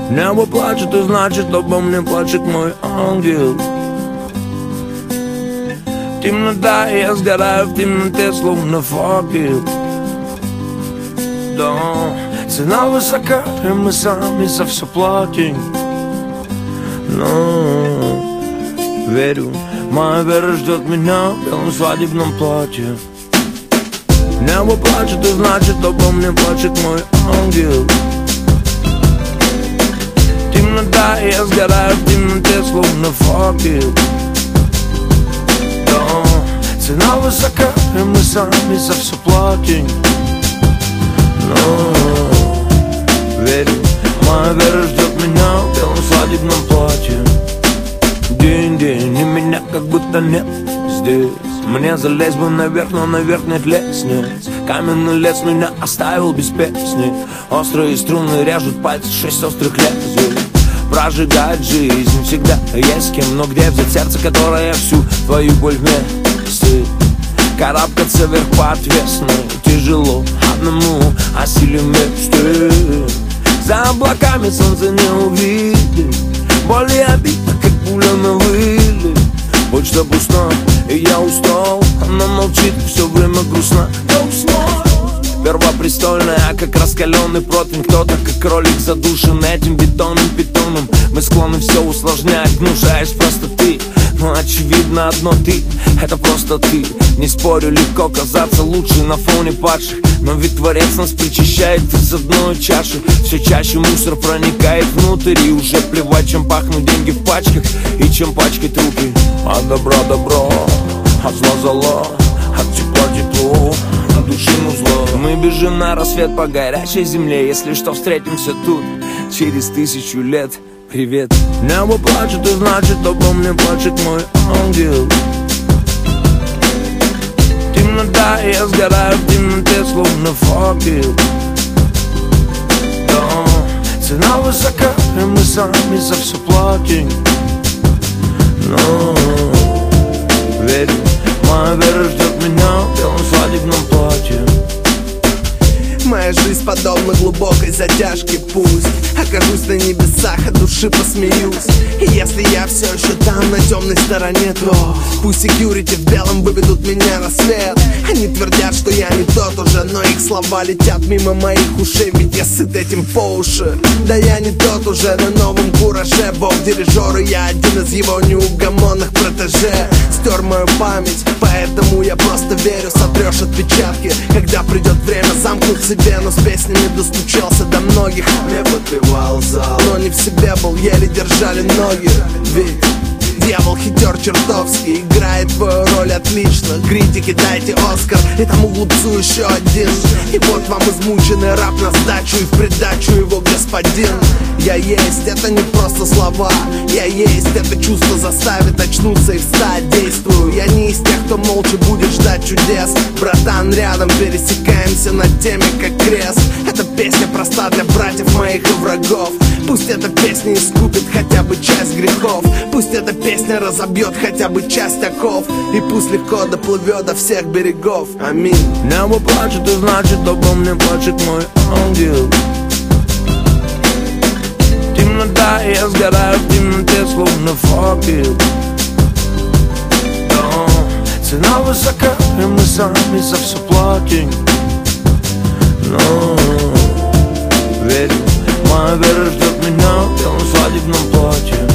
Небо плачет, и значит обо мне плачет мой ангел. Темнота, я сгораю в темноте, словно факел. Да, цена высока, и мы сами за все платим. Но верю, моя вера ждет меня в белом свадебном платье. Небо плачет, и значит обо мне плачет мой ангел. Темнота, я сгораю в темноте, словно факел. Да, цена высока, и мы сами за все платим. Но верю, моя вера ждет меня в белом свадебном платье. День-день, и меня как будто нет здесь. Мне залезть бы наверх, но наверх нет лестниц. Каменный лес меня оставил без песни. Острые струны режут пальцы, 6 острых лезвий. Прожигает жизнь, всегда есть кем. Но где взять сердце, которое всю твою боль вместе? Карабкаться вверх по отвесной тяжело одному, а силе мечты. За облаками солнце не увидит. Боль и обида, как пуля на вылет. Почта пуста, и я устал. Она молчит, все время грустно. Я уснул. Первопрестольная, как раскаленный противень. Кто-то, как кролик, задушен этим бетонным питоном. Мы склонны все усложнять, гнушаясь простоты. Но очевидно одно, ты, это просто ты. Не спорю, легко казаться лучше на фоне падших. Но ведь Творец нас причащает из одной чаши. Все чаще мусор проникает внутрь. И уже плевать, чем пахнут деньги в пачках и чем пачкать руки. От добра добро, от зла зло, от тепла тепло, от души зло. Мы бежим на рассвет по горячей земле. Если что, встретимся тут через 1000 лет. Привет. Небо плачет, и значит обо мне плачет мой ангел. Темнота, я сгораю в темноте, словно факел. Да, цена высока, и мы сами за все платим. Но верю, моя вера ждет меня в белом свадебном платье. Моя жизнь подобна глубокой затяжке. Пусть окажусь на небесах, от души посмеюсь. И если я все еще там, на темной стороне, то пусть секьюрити в белом выведут меня на свет. Они твердят, что я не тот уже, но их слова летят мимо моих ушей. Ведь я сыт этим по уши. Да я не тот уже, на новом кураже. Бог дирижер, и я один из его неугомонных протеже. Стер мою память, поэтому я просто верю. Сотрешь отпечатки, когда придет время замкнуть себе. Но с песнями достучался до многих. Мне подпевал зал, но не в себе был, еле держали ноги. Ведь дьявол хитер чертовски, играет твою роль отлично. Критики, дайте Оскар, и тому глупцу еще один. И вот вам измученный раб на сдачу, и в придачу его господин. Я есть, это не просто слова. Я есть, это чувство заставит очнуться и встать. Действую, я не из тех, кто молча будет ждать чудес. Братан, рядом пересекаемся над теми, как крест. Эта песня проста для братьев моих и врагов. Пусть эта песня искупит хотя бы часть грехов. Пусть эта песня разобьет хотя бы часть оков. И пусть легко доплывет до всех берегов. Аминь. Небо плачет, и значит обо мне плачет мой ангел. Темнота, я сгораю в темноте, словно факел. Да, цена высока, и мы сами за все платим. Но верю, моя вера ждет меня в белом свадебном платье.